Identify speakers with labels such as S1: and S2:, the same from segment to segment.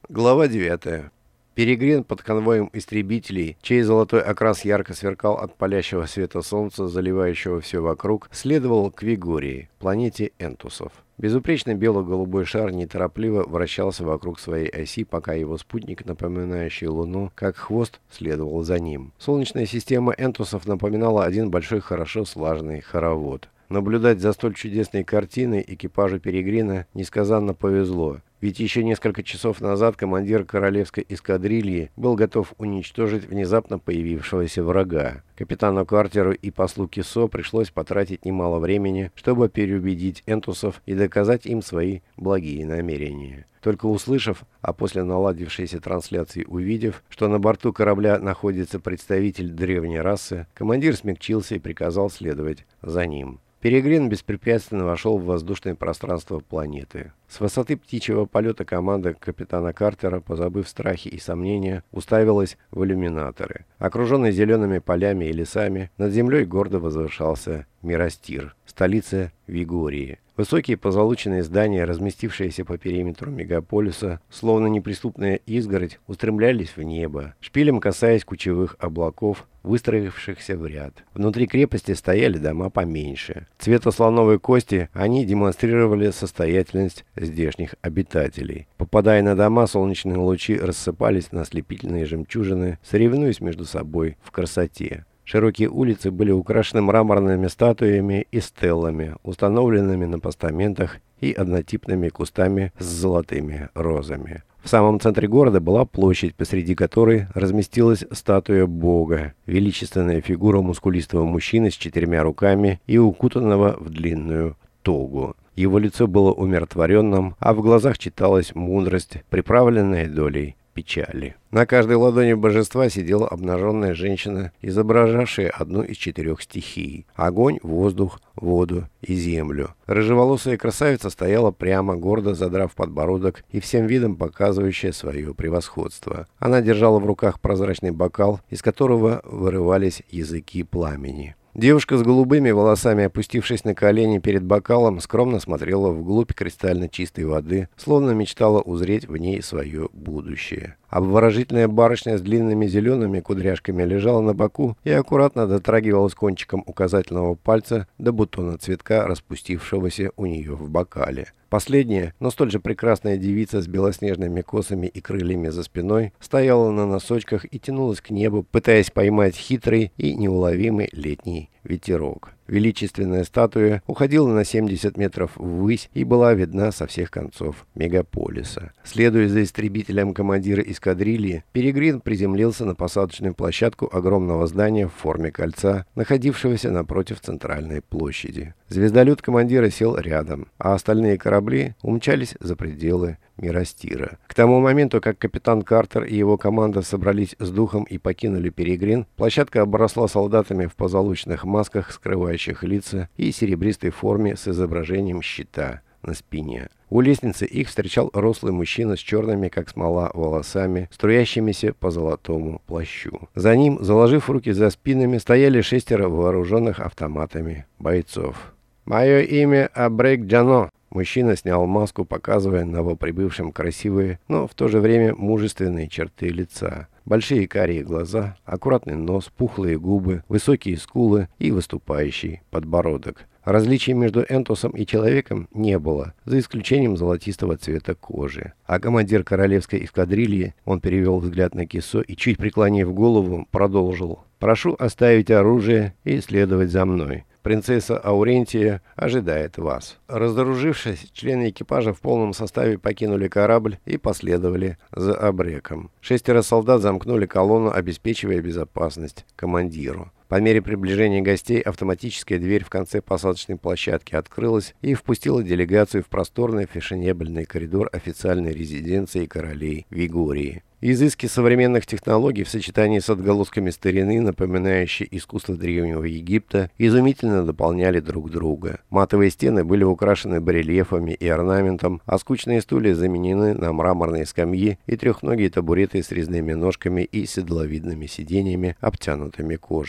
S1: Глава 9. Перегрен под конвоем истребителей, чей золотой окрас ярко сверкал от палящего света солнца, заливающего все вокруг, следовал к Вигории, планете Энтусов. Безупречно бело-голубой шар неторопливо вращался вокруг своей оси, пока его спутник, напоминающий Луну, как хвост, следовал за ним. Солнечная система Энтусов напоминала один большой хорошо слаженный хоровод. Наблюдать за столь чудесной картиной экипажу Перегрина несказанно повезло. Ведь еще несколько часов назад командир королевской эскадрильи был готов уничтожить внезапно появившегося врага. Капитану Картеру и послу Кисо пришлось потратить немало времени, чтобы переубедить энтусов и доказать им свои благие намерения. Только услышав, а после наладившейся трансляции увидев, что на борту корабля находится представитель древней расы, командир смягчился и приказал следовать за ним. Перегрен беспрепятственно вошел в воздушное пространство планеты. С высоты птичьего полета команда капитана Картера, позабыв страхи и сомнения, уставилась в иллюминаторы. Окруженный зелеными полями и лесами, над землей гордо возвышался Мирастир, столица Вигории. Высокие позолоченные здания, разместившиеся по периметру мегаполиса, словно неприступная изгородь, устремлялись в небо, шпилем касаясь кучевых облаков, выстроившихся в ряд. Внутри крепости стояли дома поменьше. Цвета слоновой кости они демонстрировали состоятельность здешних обитателей. Попадая на дома, солнечные лучи рассыпались на ослепительные жемчужины, соревнуясь между собой в красоте. Широкие улицы были украшены мраморными статуями и стеллами, установленными на постаментах, и однотипными кустами с золотыми розами. В самом центре города была площадь, посреди которой разместилась статуя Бога, величественная фигура мускулистого мужчины с 4 руками и укутанного в длинную тогу. Его лицо было умиротворенным, а в глазах читалась мудрость, приправленная долей печали. На каждой ладони божества сидела обнаженная женщина, изображавшая одну из 4 стихий – огонь, воздух, воду и землю. Рыжеволосая красавица стояла прямо, гордо задрав подбородок и всем видом показывающая свое превосходство. Она держала в руках прозрачный бокал, из которого вырывались языки пламени. Девушка с голубыми волосами, опустившись на колени перед бокалом, скромно смотрела вглубь кристально чистой воды, словно мечтала узреть в ней свое будущее. Обворожительная барышня с длинными зелеными кудряшками лежала на боку и аккуратно дотрагивалась кончиком указательного пальца до бутона цветка, распустившегося у нее в бокале. Последняя, но столь же прекрасная девица с белоснежными косами и крыльями за спиной стояла на носочках и тянулась к небу, пытаясь поймать хитрый и неуловимый летний ветерок. Величественная статуя уходила на 70 метров ввысь и была видна со всех концов мегаполиса. Следуя за истребителем командира эскадрильи, Перегрин приземлился на посадочную площадку огромного здания в форме кольца, находившегося напротив центральной площади. Звездолет командира сел рядом, а остальные корабли умчались за пределы Мирастира. К тому моменту, как капитан Картер и его команда собрались с духом и покинули Перегрин, площадка обросла солдатами в позолоченных масках, скрывающих лица, и серебристой форме с изображением щита на спине. У лестницы их встречал рослый мужчина с черными, как смола, волосами, струящимися по золотому плащу. За ним, заложив руки за спинами, стояли 6 вооруженных автоматами бойцов. «Мое имя Абрек Джано». Мужчина снял маску, показывая новоприбывшим красивые, но в то же время мужественные черты лица. Большие карие глаза, аккуратный нос, пухлые губы, высокие скулы и выступающий подбородок. Различий между энтусом и человеком не было, за исключением золотистого цвета кожи. А командир королевской эскадрильи, он перевел взгляд на Кисо и, чуть преклонив голову, продолжил: «Прошу оставить оружие и следовать за мной. Принцесса Аурентия ожидает вас». Разоружившись, члены экипажа в полном составе покинули корабль и последовали за Абреком. 6 солдат замкнули колонну, обеспечивая безопасность командиру. По мере приближения гостей автоматическая дверь в конце посадочной площадки открылась и впустила делегацию в просторный фешенебельный коридор официальной резиденции королей Вигории. Изыски современных технологий в сочетании с отголосками старины, напоминающей искусство Древнего Египта, изумительно дополняли друг друга. Матовые стены были украшены барельефами и орнаментом, а скучные стулья заменены на мраморные скамьи и трехногие табуреты с резными ножками и седловидными сиденьями, обтянутыми кожей.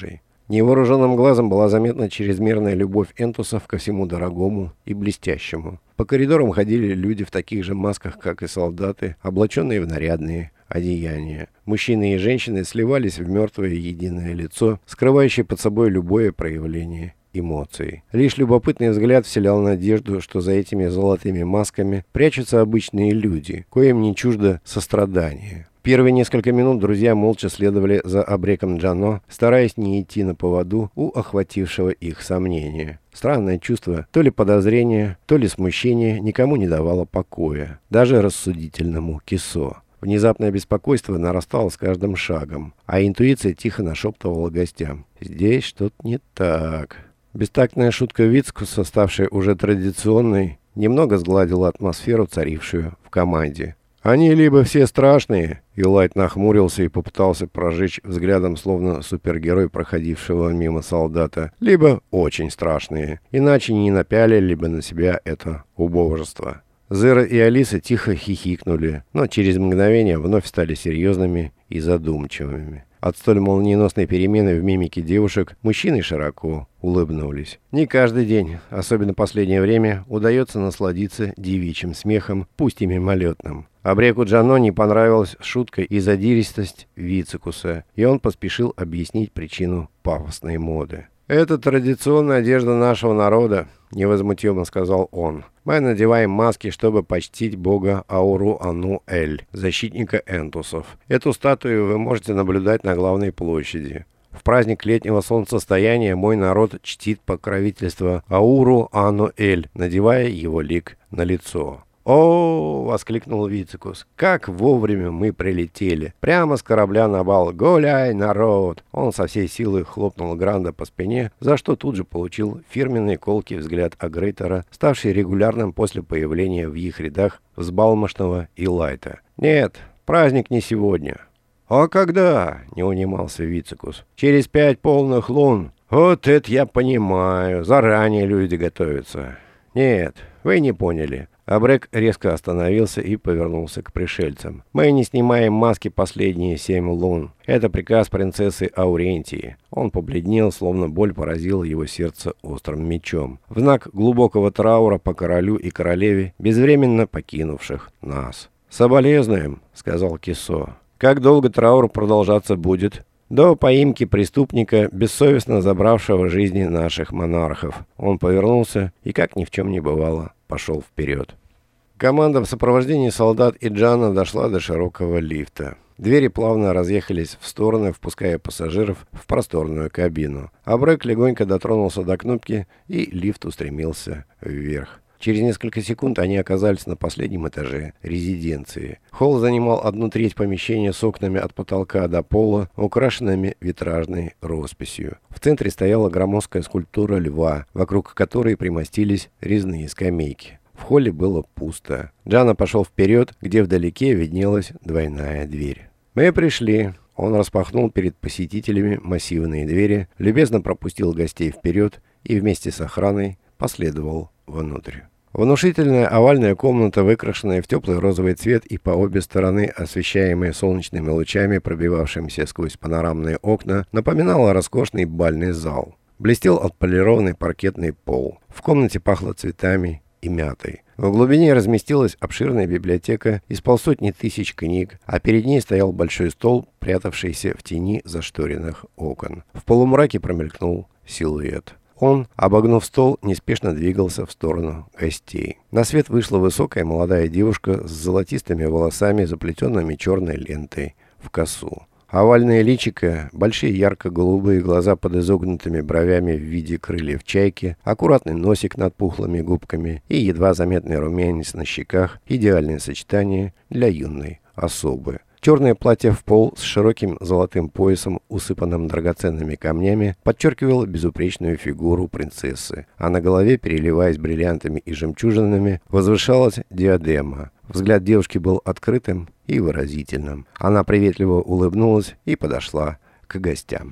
S1: Невооруженным глазом была заметна чрезмерная любовь энтусов ко всему дорогому и блестящему. По коридорам ходили люди в таких же масках, как и солдаты, облаченные в нарядные одеяния. Мужчины и женщины сливались в мертвое единое лицо, скрывающее под собой любое проявление эмоций. Лишь любопытный взгляд вселял надежду, что за этими золотыми масками прячутся обычные люди, коим не чуждо сострадание. Первые несколько минут друзья молча следовали за абреком Джано, стараясь не идти на поводу у охватившего их сомнения. Странное чувство, то ли подозрение, то ли смущение, никому не давало покоя, даже рассудительному Кисо. Внезапное беспокойство нарастало с каждым шагом, а интуиция тихо нашептывала гостям: «Здесь что-то не так». Бестактная шутка Вицкуса, ставшая уже традиционной, немного сгладила атмосферу, царившую в команде. «Они либо все страшные», — Илайт нахмурился и попытался прожечь взглядом, словно супергерой, проходившего мимо солдата, «либо очень страшные, иначе не напялили бы на себя это убожество». Зера и Алиса тихо хихикнули, но через мгновение вновь стали серьезными и задумчивыми. От столь молниеносной перемены в мимике девушек мужчины широко улыбнулись. Не каждый день, особенно последнее время, удается насладиться девичьим смехом, пусть и мимолетным. Абреку Джано не понравилась шутка и задиристость Вицекуса, и он поспешил объяснить причину пафосной моды. «Это традиционная одежда нашего народа», — невозмутимо сказал он. «Мы надеваем маски, чтобы почтить бога Ауру-Ану-Эль, защитника энтусов. Эту статую вы можете наблюдать на главной площади. В праздник летнего солнцестояния мой народ чтит покровительство Ауру-Ану-Эль, надевая его лик на лицо». «О!» — воскликнул Вицекус. «Как вовремя мы прилетели! Прямо с корабля на бал! Гуляй, народ!» Он со всей силы хлопнул Гранда по спине, за что тут же получил фирменный колкий взгляд Агрейтора, ставший регулярным после появления в их рядах взбалмошного Илайта. «Нет, праздник не сегодня». «А когда?» — не унимался Вицекус. «Через 5 полных лун». «Вот это я понимаю! Заранее люди готовятся». «Нет, вы не поняли». Абрек резко остановился и повернулся к пришельцам. «Мы не снимаем маски последние 7 лун. Это приказ принцессы Аурентии». Он побледнел, словно боль поразила его сердце острым мечом. В знак глубокого траура по королю и королеве, безвременно покинувших нас. «Соболезнуем», — сказал Кисо. «Как долго траур продолжаться будет?» «До поимки преступника, бессовестно забравшего жизни наших монархов». Он повернулся и, как ни в чем не бывало, пошел вперед. Команда в сопровождении солдат и Джана дошла до широкого лифта. Двери плавно разъехались в стороны, впуская пассажиров в просторную кабину. Абрек легонько дотронулся до кнопки, и лифт устремился вверх. Через несколько секунд они оказались на последнем этаже резиденции. Холл занимал 1/3 помещения с окнами от потолка до пола, украшенными витражной росписью. В центре стояла громоздкая скульптура льва, вокруг которой примостились резные скамейки. В холле было пусто. Джана пошел вперед, где вдалеке виднелась двойная дверь. «Мы пришли». Он распахнул перед посетителями массивные двери, любезно пропустил гостей вперед и вместе с охраной последовал внутрь. Внушительная овальная комната, выкрашенная в теплый розовый цвет и по обе стороны освещаемая солнечными лучами, пробивавшимися сквозь панорамные окна, напоминала роскошный бальный зал. Блестел отполированный паркетный пол. В комнате пахло цветами и мятой. В глубине разместилась обширная библиотека из 150 тысяч книг, а перед ней стоял большой стол, прятавшийся в тени зашторенных окон. В полумраке промелькнул силуэт. Он, обогнув стол, неспешно двигался в сторону гостей. На свет вышла высокая молодая девушка с золотистыми волосами, заплетенными черной лентой в косу. Овальное личико, большие ярко-голубые глаза под изогнутыми бровями в виде крыльев чайки, аккуратный носик над пухлыми губками и едва заметный румянец на щеках – идеальное сочетание для юной особы. Черное платье в пол с широким золотым поясом, усыпанным драгоценными камнями, подчеркивало безупречную фигуру принцессы, а на голове, переливаясь бриллиантами и жемчужинами, возвышалась диадема. Взгляд девушки был открытым и выразительным. Она приветливо улыбнулась и подошла к гостям.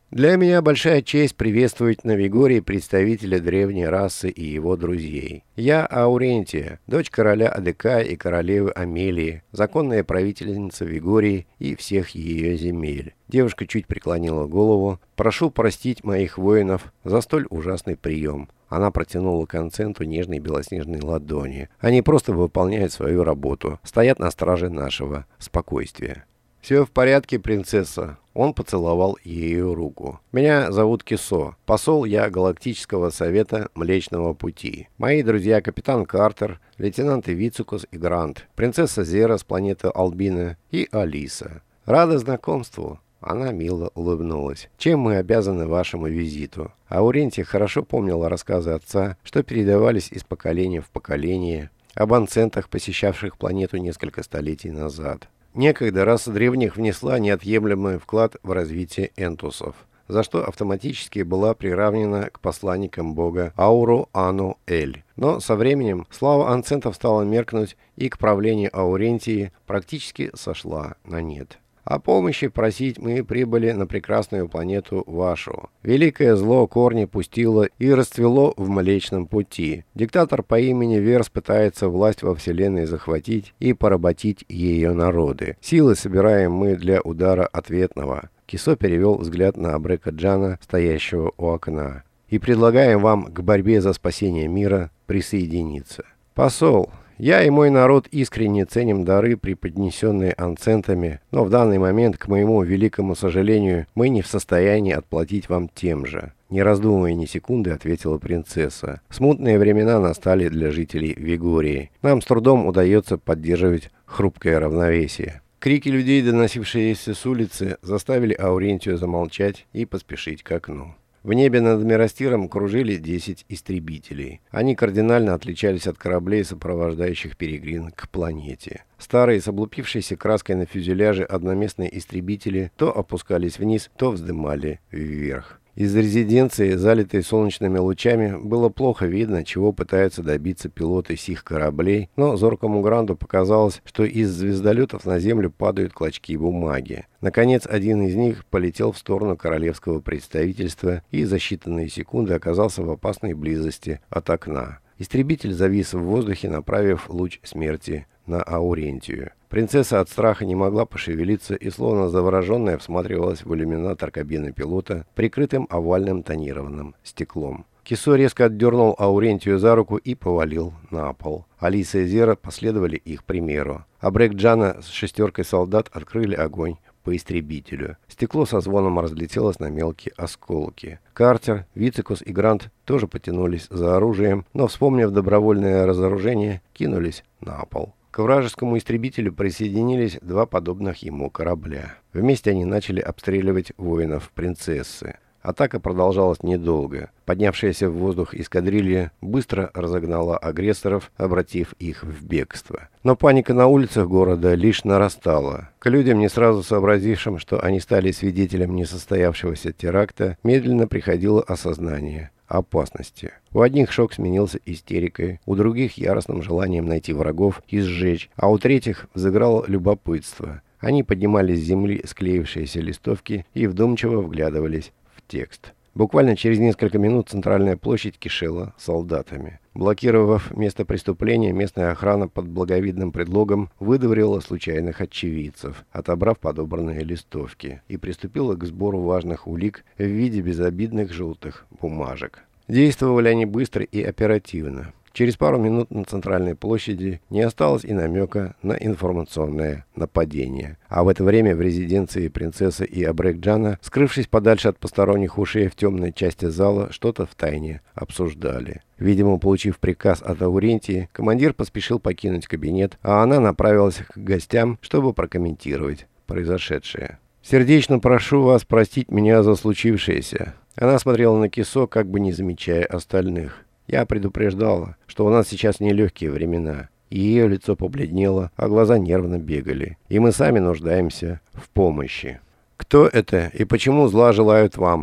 S1: Для меня большая честь приветствовать на Вигории представителя древней расы и его друзей. Я Аурентия, дочь короля Адекая и королевы Амелии, законная правительница Вигории и всех ее земель. Девушка чуть преклонила голову. «Прошу простить моих воинов за столь ужасный прием». Она протянула к Анценту нежные белоснежные ладони. Они просто выполняют свою работу, стоят на страже нашего спокойствия. «Все в порядке, принцесса». Он поцеловал ее руку. «Меня зовут Кисо. Посол я Галактического совета Млечного Пути. Мои друзья капитан Картер, лейтенанты Вицикус и Грант, принцесса Зера с планеты Албина и Алиса. Рада знакомству». Она мило улыбнулась. «Чем мы обязаны вашему визиту?» Аурентия хорошо помнила рассказы отца, что передавались из поколения в поколение, об анцентах, посещавших планету несколько столетий назад. Некогда раса древних внесла неотъемлемый вклад в развитие энтусов, за что автоматически была приравнена к посланникам бога Ауру-Ану-Эль. Но со временем слава анцентов стала меркнуть, и к правлению Аурентии практически сошла на нет. О помощи просить мы прибыли на прекрасную планету вашу. Великое зло корни пустило и расцвело в Млечном Пути. Диктатор по имени Верс пытается власть во Вселенной захватить и поработить ее народы. Силы собираем мы для удара ответного». Кисо перевел взгляд на Абрека Джана, стоящего у окна. «И предлагаем вам к борьбе за спасение мира присоединиться». «Посол, я и мой народ искренне ценим дары, преподнесенные анцентами, но в данный момент, к моему великому сожалению, мы не в состоянии отплатить вам тем же». Не раздумывая ни секунды, ответила принцесса. «Смутные времена настали для жителей Вигории. Нам с трудом удается поддерживать хрупкое равновесие». Крики людей, доносившиеся с улицы, заставили Аурентию замолчать и поспешить к окну. В небе над Миростиром кружили 10 истребителей. Они кардинально отличались от кораблей, сопровождающих Перегрин к планете. Старые с облупившейся краской на фюзеляже одноместные истребители то опускались вниз, то вздымали вверх. Из резиденции, залитой солнечными лучами, было плохо видно, чего пытаются добиться пилоты сих кораблей, но зоркому Гранду показалось, что из звездолетов на землю падают клочки бумаги. Наконец, один из них полетел в сторону королевского представительства и за считанные секунды оказался в опасной близости от окна. Истребитель завис в воздухе, направив луч смерти на Аурентию. Принцесса от страха не могла пошевелиться и, словно завороженная, всматривалась в иллюминатор кабины пилота, прикрытым овальным тонированным стеклом. Кисо резко отдернул Аурентию за руку и повалил на пол. Алиса и Зера последовали их примеру. Абрек Джана с шестеркой солдат открыли огонь по истребителю. Стекло со звоном разлетелось на мелкие осколки. Картер, Вицикус и Грант тоже потянулись за оружием, но, вспомнив добровольное разоружение, кинулись на пол. К вражескому истребителю присоединились два подобных ему корабля. Вместе они начали обстреливать воинов принцессы. Атака продолжалась недолго. Поднявшаяся в воздух эскадрилья быстро разогнала агрессоров, обратив их в бегство. Но паника на улицах города лишь нарастала. К людям, не сразу сообразившим, что они стали свидетелем несостоявшегося теракта, медленно приходило осознание опасности. У одних шок сменился истерикой, у других яростным желанием найти врагов и сжечь, а у третьих взыграло любопытство. Они поднимали с земли склеившиеся листовки и вдумчиво вглядывались в текст. Буквально через несколько минут центральная площадь кишела солдатами. Блокировав место преступления, местная охрана под благовидным предлогом выдворила случайных очевидцев, отобрав подобранные листовки, и приступила к сбору важных улик в виде безобидных желтых бумажек. Действовали они быстро и оперативно. Через пару минут на центральной площади не осталось и намека на информационное нападение. А в это время в резиденции принцессы и Абрек Джана, скрывшись подальше от посторонних ушей в темной части зала, что-то втайне обсуждали. Видимо, получив приказ от Аурентии, командир поспешил покинуть кабинет, а она направилась к гостям, чтобы прокомментировать произошедшее. «Сердечно прошу вас простить меня за случившееся». Она смотрела на Кисо, как бы не замечая остальных. «Я предупреждала, что у нас сейчас нелегкие времена». И ее лицо побледнело, а глаза нервно бегали. «И мы сами нуждаемся в помощи». «Кто это и почему зла желают вам?»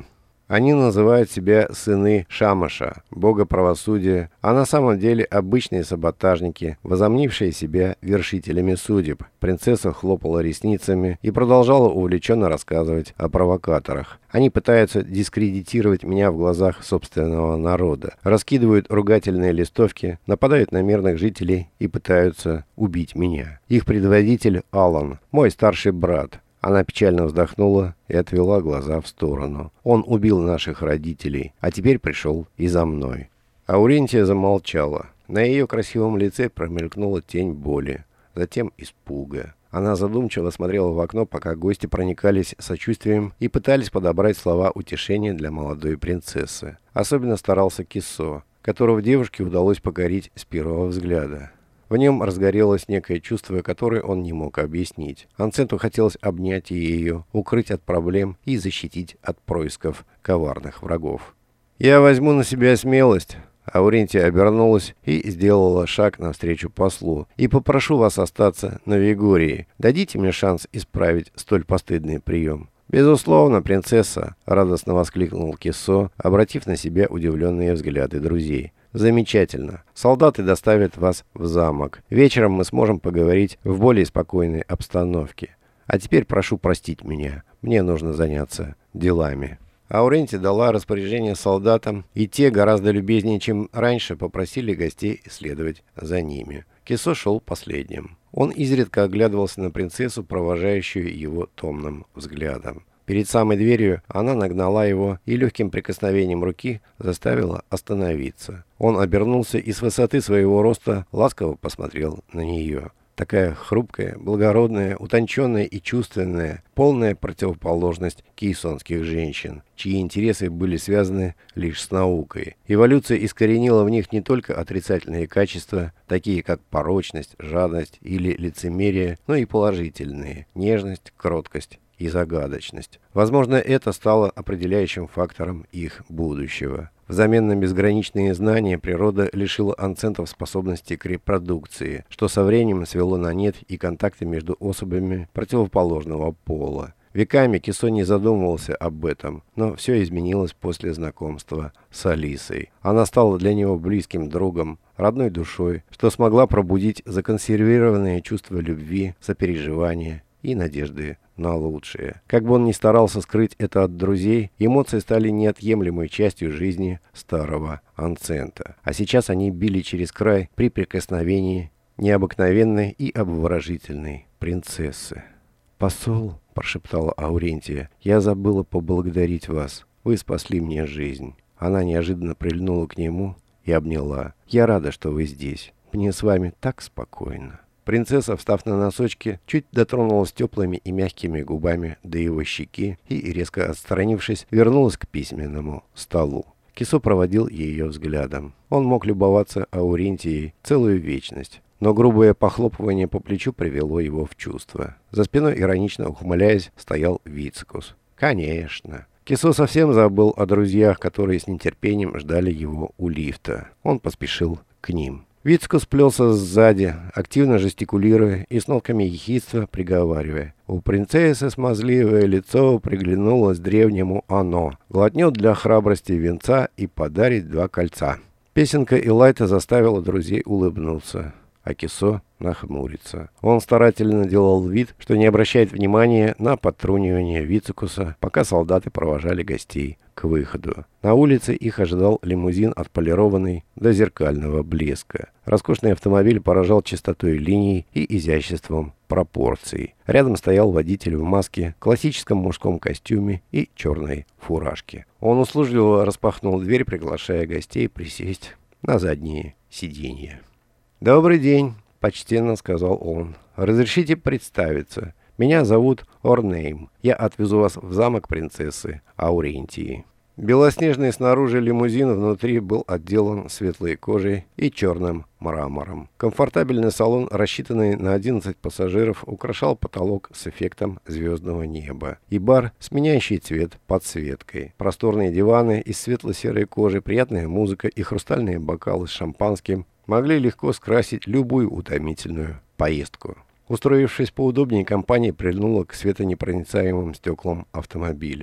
S1: Они называют себя сыны Шамаша, бога правосудия, а на самом деле обычные саботажники, возомнившие себя вершителями судеб. Принцесса хлопала ресницами и продолжала увлеченно рассказывать о провокаторах. Они пытаются дискредитировать меня в глазах собственного народа, раскидывают ругательные листовки, нападают на мирных жителей и пытаются убить меня. Их предводитель Алан, мой старший брат. Она печально вздохнула и отвела глаза в сторону. Он убил наших родителей, а теперь пришел и за мной. Аурентия замолчала. На ее красивом лице промелькнула тень боли, затем испуга. Она задумчиво смотрела в окно, пока гости проникались сочувствием и пытались подобрать слова утешения для молодой принцессы. Особенно старался Кисо, которого девушке удалось покорить с первого взгляда. В нем разгорелось некое чувство, которое он не мог объяснить. Анценту хотелось обнять ее, укрыть от проблем и защитить от происков коварных врагов. «Я возьму на себя смелость». Аурентия обернулась и сделала шаг навстречу послу. «И попрошу вас остаться на Вигории. Дадите мне шанс исправить столь постыдный прием». «Безусловно, принцесса», — радостно воскликнул Кисо, обратив на себя удивленные взгляды друзей. «Замечательно. Солдаты доставят вас в замок. Вечером мы сможем поговорить в более спокойной обстановке. А теперь прошу простить меня. Мне нужно заняться делами». Аурентия дала распоряжение солдатам, и те гораздо любезнее, чем раньше, попросили гостей следовать за ними. Кисо шел последним. Он изредка оглядывался на принцессу, провожающую его томным взглядом. Перед самой дверью она нагнала его и легким прикосновением руки заставила остановиться. Он обернулся и с высоты своего роста ласково посмотрел на нее. Такая хрупкая, благородная, утонченная и чувственная, полная противоположность кейсонских женщин, чьи интересы были связаны лишь с наукой. Эволюция искоренила в них не только отрицательные качества, такие как порочность, жадность или лицемерие, но и положительные – нежность, кроткость и загадочность. Возможно, это стало определяющим фактором их будущего. Взамен на безграничные знания природа лишила анцентов способности к репродукции, что со временем свело на нет и контакты между особями противоположного пола. Веками Кисо не задумывался об этом, но все изменилось после знакомства с Алисой. Она стала для него близким другом, родной душой, что смогла пробудить законсервированные чувства любви, сопереживания и надежды на лучшее. Как бы он ни старался скрыть это от друзей, эмоции стали неотъемлемой частью жизни старого Анцента. А сейчас они били через край при прикосновении необыкновенной и обворожительной принцессы. «Посол», — прошептала Аурентия, — «я забыла поблагодарить вас. Вы спасли мне жизнь». Она неожиданно прильнула к нему и обняла. «Я рада, что вы здесь. Мне с вами так спокойно». Принцесса, встав на носочки, чуть дотронулась теплыми и мягкими губами до его щеки и, резко отстранившись, вернулась к письменному столу. Кисо проводил ее взглядом. Он мог любоваться Аурентией целую вечность, но грубое похлопывание по плечу привело его в чувство. За спиной, иронично ухмыляясь, стоял Вицикус. «Конечно». Кисо совсем забыл о друзьях, которые с нетерпением ждали его у лифта. Он поспешил к ним. Вицикус плелся сзади, активно жестикулируя и с нотками ехидства приговаривая. У принцессы смазливое лицо приглянулось древнему оно. Глотнет для храбрости венца и подарит 2 кольца. Песенка Элайта заставила друзей улыбнуться, а Кисо нахмуриться. Он старательно делал вид, что не обращает внимания на подтрунивание Вицикуса, пока солдаты провожали гостей к выходу. На улице их ожидал лимузин, отполированный до зеркального блеска. Роскошный автомобиль поражал чистотой линий и изяществом пропорций. Рядом стоял водитель в маске, классическом мужском костюме и черной фуражке. Он услужливо распахнул дверь, приглашая гостей присесть на задние сиденья. «Добрый день», — почтенно сказал он. «Разрешите представиться. Меня зовут Орнейм. Я отвезу вас в замок принцессы Аурентии». Белоснежный снаружи лимузин внутри был отделан светлой кожей и черным мрамором. Комфортабельный салон, рассчитанный на 11 пассажиров, украшал потолок с эффектом звездного неба и бар с меняющий цвет подсветкой. Просторные диваны из светло-серой кожи, приятная музыка и хрустальные бокалы с шампанским могли легко скрасить любую утомительную поездку. Устроившись поудобнее, компания прильнула к светонепроницаемым стеклам автомобиля.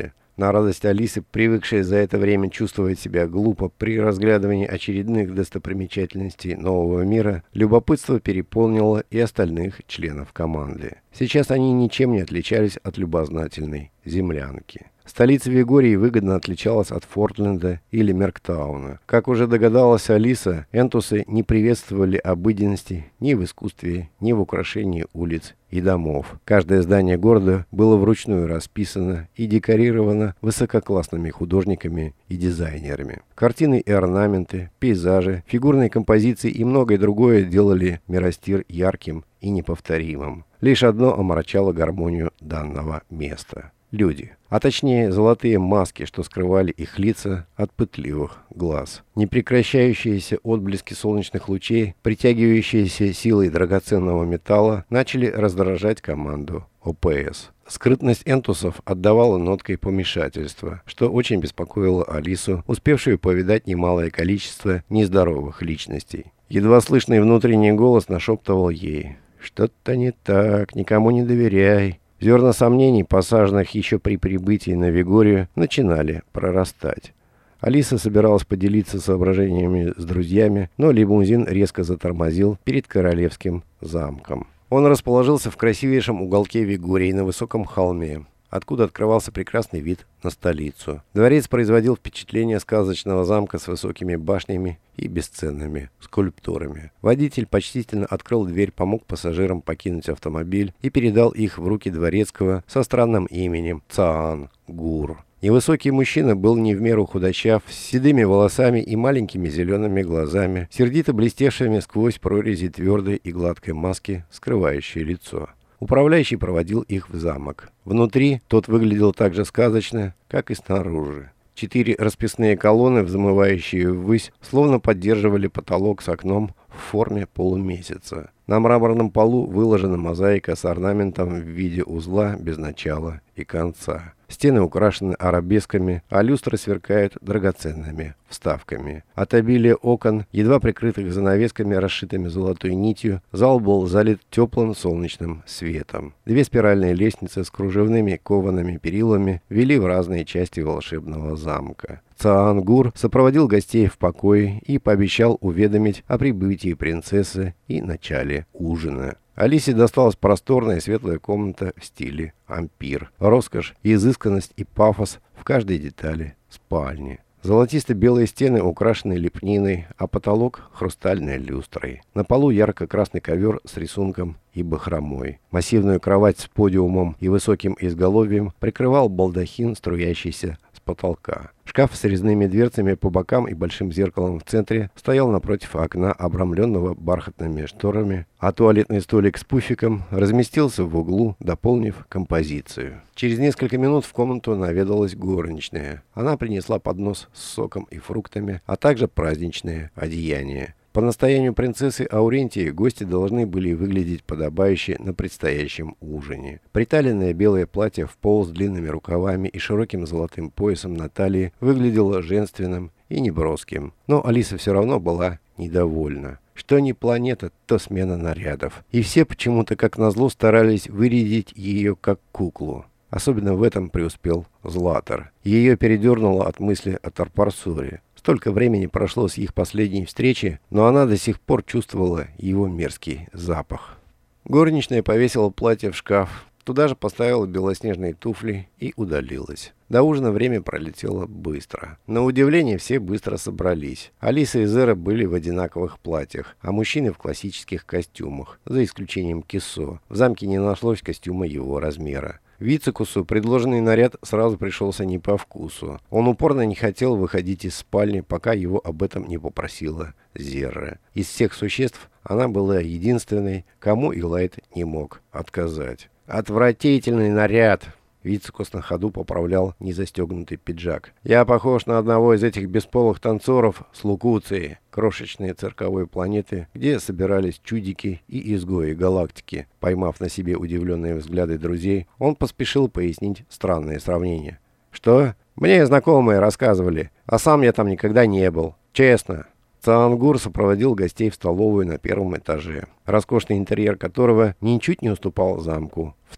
S1: На радость Алисы, привыкшей за это время чувствовать себя глупо при разглядывании очередных достопримечательностей нового мира, любопытство переполнило и остальных членов команды. Сейчас они ничем не отличались от любознательной землянки. Столица Вигории выгодно отличалась от Фортленда или Мерктауна. Как уже догадалась Алиса, энтусы не приветствовали обыденности ни в искусстве, ни в украшении улиц и домов. Каждое здание города было вручную расписано и декорировано высококлассными художниками и дизайнерами. Картины и орнаменты, пейзажи, фигурные композиции и многое другое делали Миростир ярким и неповторимым. Лишь одно омрачало гармонию данного места. Люди, а точнее золотые маски, что скрывали их лица от пытливых глаз. Непрекращающиеся отблески солнечных лучей, притягивающиеся силой драгоценного металла, начали раздражать команду ОПС. Скрытность энтусов отдавала ноткой помешательства, что очень беспокоило Алису, успевшую повидать немалое количество нездоровых личностей. Едва слышный внутренний голос нашептывал ей: «Что-то не так, никому не доверяй». Зерна сомнений, посаженных еще при прибытии на Вигорию, начинали прорастать. Алиса собиралась поделиться соображениями с друзьями, но лимузин резко затормозил перед королевским замком. Он расположился в красивейшем уголке Вигории на высоком холме, откуда открывался прекрасный вид на столицу. Дворец производил впечатление сказочного замка с высокими башнями и бесценными скульптурами. Водитель почтительно открыл дверь, помог пассажирам покинуть автомобиль и передал их в руки дворецкого со странным именем Цаан Гур. Невысокий мужчина был не в меру худощав, с седыми волосами и маленькими зелеными глазами, сердито блестевшими сквозь прорези твердой и гладкой маски, скрывающей лицо. Управляющий проводил их в замок. Внутри тот выглядел так же сказочно, как и снаружи. 4 расписные колонны, взмывающие ввысь, словно поддерживали потолок с окном в форме полумесяца. На мраморном полу выложена мозаика с орнаментом в виде узла без начала и конца. Стены украшены арабесками, а люстры сверкают драгоценными вставками. От обилия окон, едва прикрытых занавесками, расшитыми золотой нитью, зал был залит теплым солнечным светом. 2 спиральные лестницы с кружевными коваными перилами вели в разные части волшебного замка. Цаан Гур сопроводил гостей в покое и пообещал уведомить о прибытии принцессы и начале ужина. Алисе досталась просторная светлая комната в стиле ампир. Роскошь, изысканность и пафос в каждой детали спальни. Золотисто-белые стены украшены лепниной, а потолок — хрустальной люстрой. На полу ярко-красный ковер с рисунком и бахромой. Массивную кровать с подиумом и высоким изголовьем прикрывал балдахин, струящийся с потолка. Шкаф с резными дверцами по бокам и большим зеркалом в центре стоял напротив окна, обрамленного бархатными шторами, а туалетный столик с пуфиком разместился в углу, дополнив композицию. Через несколько минут в комнату наведалась горничная. Она принесла поднос с соком и фруктами, а также праздничные одеяния. По настоянию принцессы Аурентии гости должны были выглядеть подобающе на предстоящем ужине. Приталенное белое платье в пол с длинными рукавами и широким золотым поясом на талии выглядело женственным и неброским. Но Алиса все равно была недовольна. Что ни планета, то смена нарядов. И все почему-то, как назло, старались вырядить ее как куклу. Особенно в этом преуспел Златар. Ее передернуло от мысли о Тарпарсоре. Столько времени прошло с их последней встречи, но она до сих пор чувствовала его мерзкий запах. Горничная повесила платье в шкаф, туда же поставила белоснежные туфли и удалилась. До ужина время пролетело быстро. На удивление все быстро собрались. Алиса и Зера были в одинаковых платьях, а мужчины в классических костюмах, за исключением Кисо. В замке не нашлось костюма его размера. Вицекусу предложенный наряд сразу пришелся не по вкусу. Он упорно не хотел выходить из спальни, пока его об этом не попросила Зерра. Из всех существ она была единственной, кому Илайт не мог отказать. «Отвратительный наряд!» Вицекус на ходу поправлял незастегнутый пиджак. «Я похож на одного из этих бесполых танцоров с Лукуции, крошечной цирковой планеты, где собирались чудики и изгои галактики». Поймав на себе удивленные взгляды друзей, он поспешил пояснить странное сравнение. «Что? Мне знакомые рассказывали, а сам я там никогда не был. Честно». Цаан Гур сопроводил гостей в столовую на первом этаже, роскошный интерьер которого ничуть не уступал замку в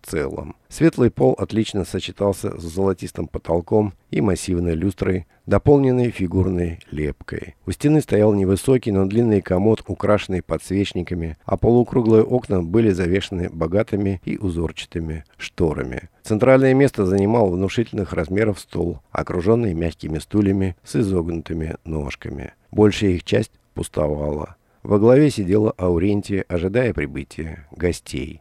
S1: целом. Светлый пол отлично сочетался с золотистым потолком и массивной люстрой, дополненной фигурной лепкой. У стены стоял невысокий, но длинный комод, украшенный подсвечниками, а полукруглые окна были завешаны богатыми и узорчатыми шторами. Центральное место занимал внушительных размеров стол, окруженный мягкими стульями с изогнутыми ножками. Большая их часть пустовала. Во главе сидела Аурентия, ожидая прибытия гостей.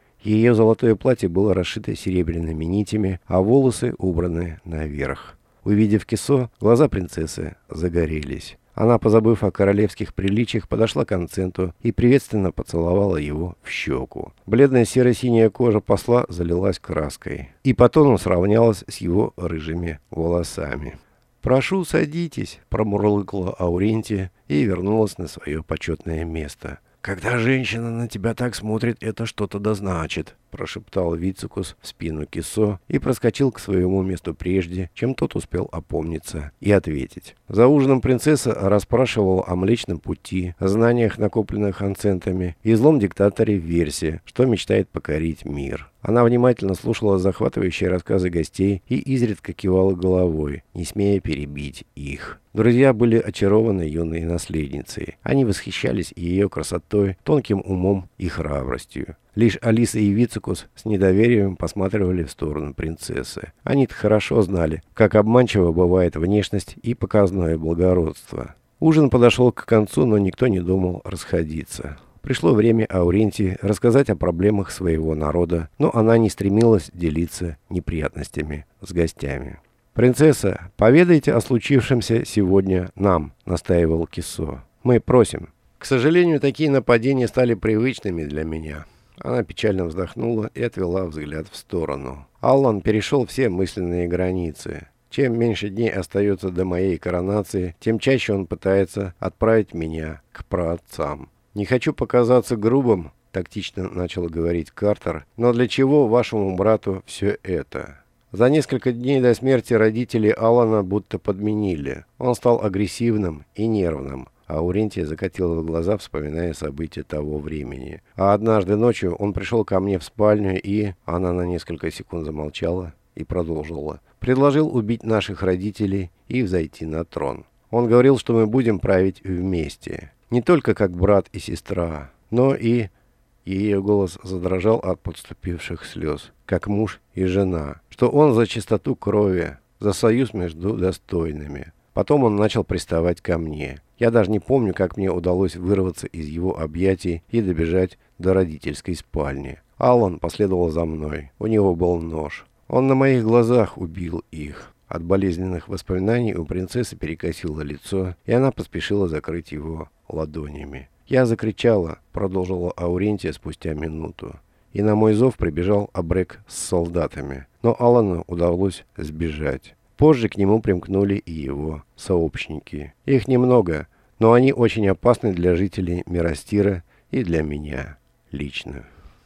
S1: Ее золотое платье было расшито серебряными нитями, а волосы убраны наверх. Увидев Кисо, глаза принцессы загорелись. Она, позабыв о королевских приличиях, подошла к Анценту и приветственно поцеловала его в щеку. Бледная серо-синяя кожа посла залилась краской и по тону сравнялась с его рыжими волосами. «Прошу, садитесь», — промурлыкала Аурентия и вернулась на свое почетное место. «Когда женщина на тебя так смотрит, это что-то да значит», — прошептал Вицикус в спину Кисо и проскочил к своему месту прежде, чем тот успел опомниться и ответить. За ужином принцесса расспрашивала о Млечном Пути, о знаниях, накопленных Анцентами, и злом диктаторе Версе, что мечтает покорить мир. Она внимательно слушала захватывающие рассказы гостей и изредка кивала головой, не смея перебить их. Друзья были очарованы юной наследницей. Они восхищались ее красотой, тонким умом и храбростью. Лишь Алиса и Вицикус с недоверием посматривали в сторону принцессы. Они-то хорошо знали, как обманчиво бывает внешность и показное благородство. Ужин подошел к концу, но никто не думал расходиться. Пришло время Аурентии рассказать о проблемах своего народа, но она не стремилась делиться неприятностями с гостями. «Принцесса, поведайте о случившемся сегодня нам», — настаивал Кисо. «Мы просим». «К сожалению, такие нападения стали привычными для меня». Она печально вздохнула и отвела взгляд в сторону. Аллан перешел все мысленные границы. Чем меньше дней остается до моей коронации, тем чаще он пытается отправить меня к праотцам. «Не хочу показаться грубым», — тактично начал говорить Картер, «но для чего вашему брату все это?» За несколько дней до смерти родители Аллана будто подменили. Он стал агрессивным и нервным. А Аурентия закатила глаза, вспоминая события того времени. А однажды ночью он пришел ко мне в спальню и... Она на несколько секунд замолчала и продолжила. Предложил убить наших родителей и взойти на трон. Он говорил, что мы будем править вместе. Не только как брат и сестра, но и... Ее голос задрожал от подступивших слез. Как муж и жена. Что он за чистоту крови, за союз между достойными. Потом он начал приставать ко мне. Я даже не помню, как мне удалось вырваться из его объятий и добежать до родительской спальни. Аллан последовал за мной. У него был нож. Он на моих глазах убил их. От болезненных воспоминаний у принцессы перекосило лицо, и она поспешила закрыть его ладонями. «Я закричала», — продолжила Аурентия спустя минуту. И на мой зов прибежал Абрек с солдатами. Но Аллану удалось сбежать. Позже к нему примкнули и его сообщники. Их немного, но они очень опасны для жителей Миростира и для меня лично.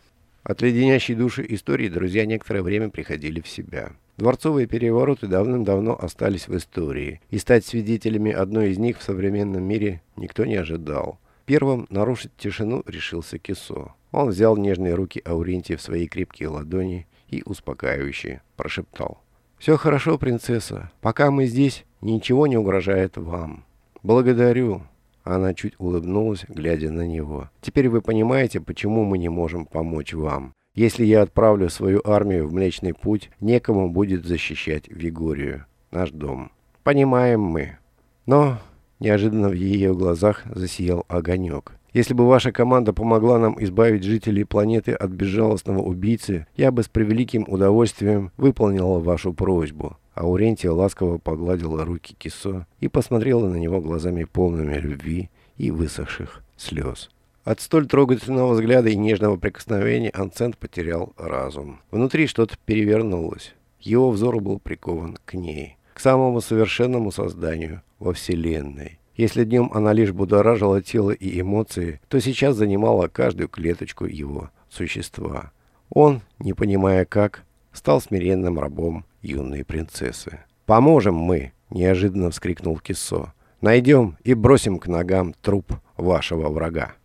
S1: От леденящей души истории друзья некоторое время приходили в себя. Дворцовые перевороты давным-давно остались в истории, и стать свидетелями одной из них в современном мире никто не ожидал. Первым нарушить тишину решился Кисо. Он взял нежные руки Аурентии в свои крепкие ладони и успокаивающе прошептал. «Все хорошо, принцесса. Пока мы здесь, ничего не угрожает вам». «Благодарю». Она чуть улыбнулась, глядя на него. «Теперь вы понимаете, почему мы не можем помочь вам. Если я отправлю свою армию в Млечный Путь, некому будет защищать Вигорию, наш дом. Понимаем мы. Но...» Неожиданно в ее глазах засиял огонек. «Если бы ваша команда помогла нам избавить жителей планеты от безжалостного убийцы, я бы с превеликим удовольствием выполнила вашу просьбу». Аурентия ласково погладила руки Кисо и посмотрела на него глазами полными любви и высохших слез. От столь трогательного взгляда и нежного прикосновения Анцент потерял разум. Внутри что-то перевернулось. Его взор был прикован к ней, к самому совершенному созданию во Вселенной. Если днем она лишь будоражила тело и эмоции, то сейчас занимала каждую клеточку его существа. Он, не понимая как, стал смиренным рабом юной принцессы. «Поможем мы!» – неожиданно вскрикнул Кисо. «Найдем и бросим к ногам труп вашего врага».